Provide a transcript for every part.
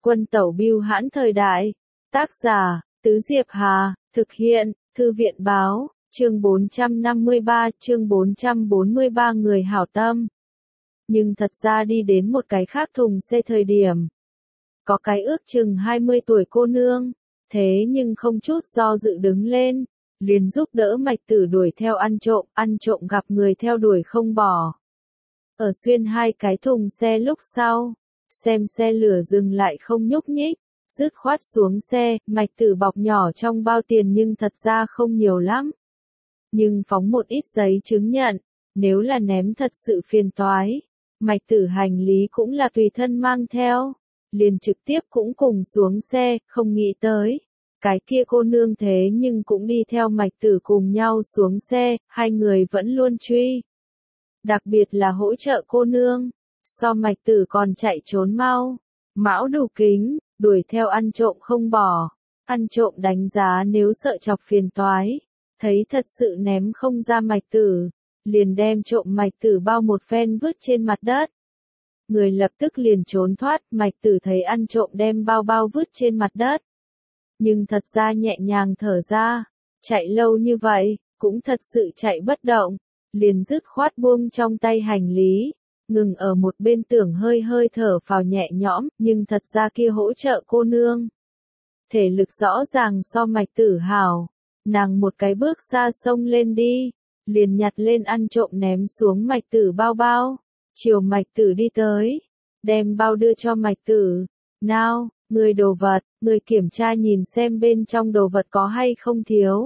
Quân tẩu bưu hãn thời đại. Tác giả, Tứ Diệp Hà, thực hiện, Thư viện báo, chương 453, chương 443 người hảo tâm. Nhưng thật ra đi đến một cái khác thùng xe thời điểm. Có cái ước chừng 20 tuổi cô nương, thế nhưng không chút do dự đứng lên, liền giúp đỡ Mạch Tử đuổi theo ăn trộm gặp người theo đuổi không bỏ. Ở xuyên hai cái thùng xe lúc sau, xem xe lửa dừng lại không nhúc nhích, dứt khoát xuống xe, Mạch Tử bọc nhỏ trong bao tiền nhưng thật ra không nhiều lắm. Nhưng phóng một ít giấy chứng nhận, nếu là ném thật sự phiền toái, Mạch Tử hành lý cũng là tùy thân mang theo, liền trực tiếp cũng cùng xuống xe, không nghĩ tới. Cái kia cô nương thế nhưng cũng đi theo Mạch Tử cùng nhau xuống xe, hai người vẫn luôn truy. Đặc biệt là hỗ trợ cô nương, so Mạch Tử còn chạy trốn mau, mão đủ kính, đuổi theo ăn trộm không bỏ. Ăn trộm đánh giá nếu sợ chọc phiền toái, thấy thật sự ném không ra Mạch Tử, liền đem trộm Mạch Tử bao một phen vứt trên mặt đất. Người lập tức liền trốn thoát, Mạch Tử thấy ăn trộm đem bao vứt trên mặt đất. Nhưng thật ra nhẹ nhàng thở ra, chạy lâu như vậy, cũng thật sự chạy bất động, liền dứt khoát buông trong tay hành lý, ngừng ở một bên tưởng hơi thở phào nhẹ nhõm, nhưng thật ra kia hỗ trợ cô nương. Thể lực rõ ràng so Mạch Tử hảo, nàng một cái bước ra sông lên đi, liền nhặt lên ăn trộm ném xuống Mạch Tử bao, chiều Mạch Tử đi tới, đem bao đưa cho Mạch Tử, nào, người đồ vật, người kiểm tra nhìn xem bên trong đồ vật có hay không thiếu.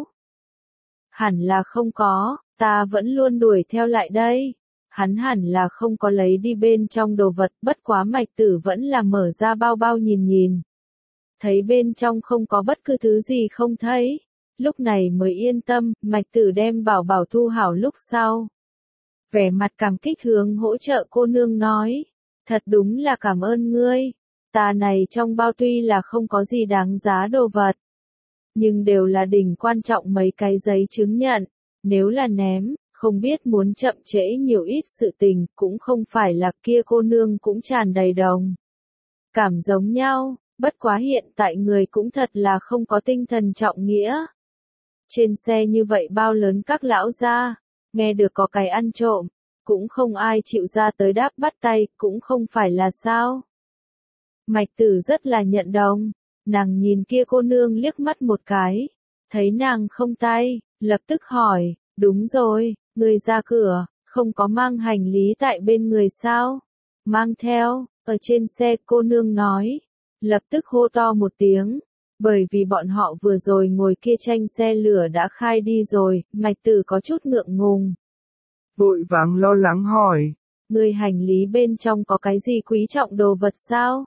Hẳn là không có, ta vẫn luôn đuổi theo lại đây. Hắn hẳn là không có lấy đi bên trong đồ vật, bất quá Mạch Tử vẫn là mở ra bao nhìn. Thấy bên trong không có bất cứ thứ gì không thấy, lúc này mới yên tâm, Mạch Tử đem bảo thu hảo lúc sau. Vẻ mặt cảm kích hướng hỗ trợ cô nương nói, thật đúng là cảm ơn ngươi, ta này trong bao tuy là không có gì đáng giá đồ vật, nhưng đều là đỉnh quan trọng mấy cái giấy chứng nhận, nếu là ném, không biết muốn chậm trễ nhiều ít sự tình, cũng không phải là kia cô nương cũng tràn đầy đồng. Cảm giống nhau, bất quá hiện tại người cũng thật là không có tinh thần trọng nghĩa. Trên xe như vậy bao lớn các lão gia, nghe được có cái ăn trộm, cũng không ai chịu ra tới đáp bắt tay, cũng không phải là sao. Mạch Tử rất là nhận đồng, nàng nhìn kia cô nương liếc mắt một cái, thấy nàng không tay, lập tức hỏi, đúng rồi, người ra cửa, không có mang hành lý tại bên người sao? Mang theo, ở trên xe cô nương nói, lập tức hô to một tiếng, bởi vì bọn họ vừa rồi ngồi kia tranh xe lửa đã khai đi rồi, Mạch Tử có chút ngượng ngùng. Vội vàng lo lắng hỏi, người hành lý bên trong có cái gì quý trọng đồ vật sao?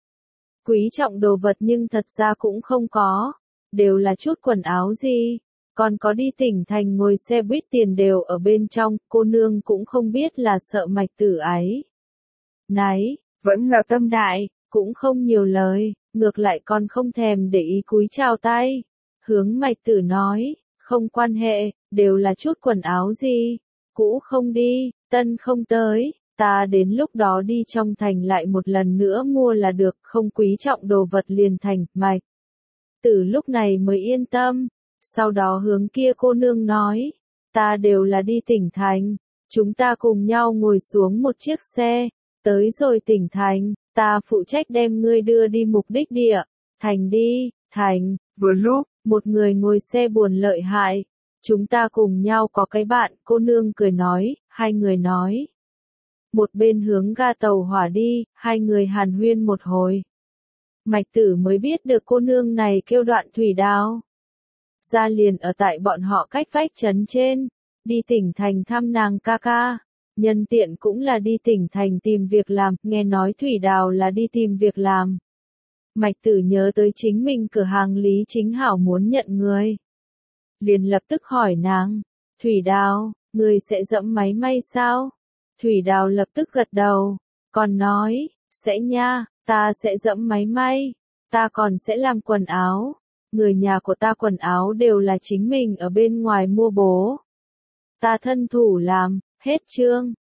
Quý trọng đồ vật nhưng thật ra cũng không có, đều là chút quần áo gì, còn có đi tỉnh thành ngồi xe buýt tiền đều ở bên trong, cô nương cũng không biết là sợ Mạch Tử ấy. Nấy, vẫn là tâm đại, cũng không nhiều lời, ngược lại còn không thèm để ý cúi chào tay. Hướng Mạch Tử nói, không quan hệ, đều là chút quần áo gì, cũ không đi, tân không tới. Ta đến lúc đó đi trong thành lại một lần nữa mua là được, không quý trọng đồ vật liền thành, Mạch Tử lúc này mới yên tâm, sau đó hướng kia cô nương nói, ta đều là đi tỉnh thành, chúng ta cùng nhau ngồi xuống một chiếc xe, tới rồi tỉnh thành, ta phụ trách đem ngươi đưa đi mục đích địa, thành đi, thành, vừa lúc, một người ngồi xe buồn lợi hại, chúng ta cùng nhau có cái bạn, cô nương cười nói, hai người nói. Một bên hướng ga tàu hỏa đi, hai người hàn huyên một hồi. Mạch Tử mới biết được cô nương này kêu Đoạn Thủy Đào. Ra liền ở tại bọn họ cách vách trấn trên, đi tỉnh thành thăm nàng ca ca. Nhân tiện cũng là đi tỉnh thành tìm việc làm, nghe nói Thủy Đào là đi tìm việc làm. Mạch Tử nhớ tới chính mình cửa hàng Lý Chính Hảo muốn nhận người. Liền lập tức hỏi nàng, Thủy Đào, người sẽ dẫm máy may sao? Thủy Đào lập tức gật đầu, còn nói, sẽ nha, ta sẽ dẫm máy may, ta còn sẽ làm quần áo, người nhà của ta quần áo đều là chính mình ở bên ngoài mua bố. Ta thân thủ làm, hết chương.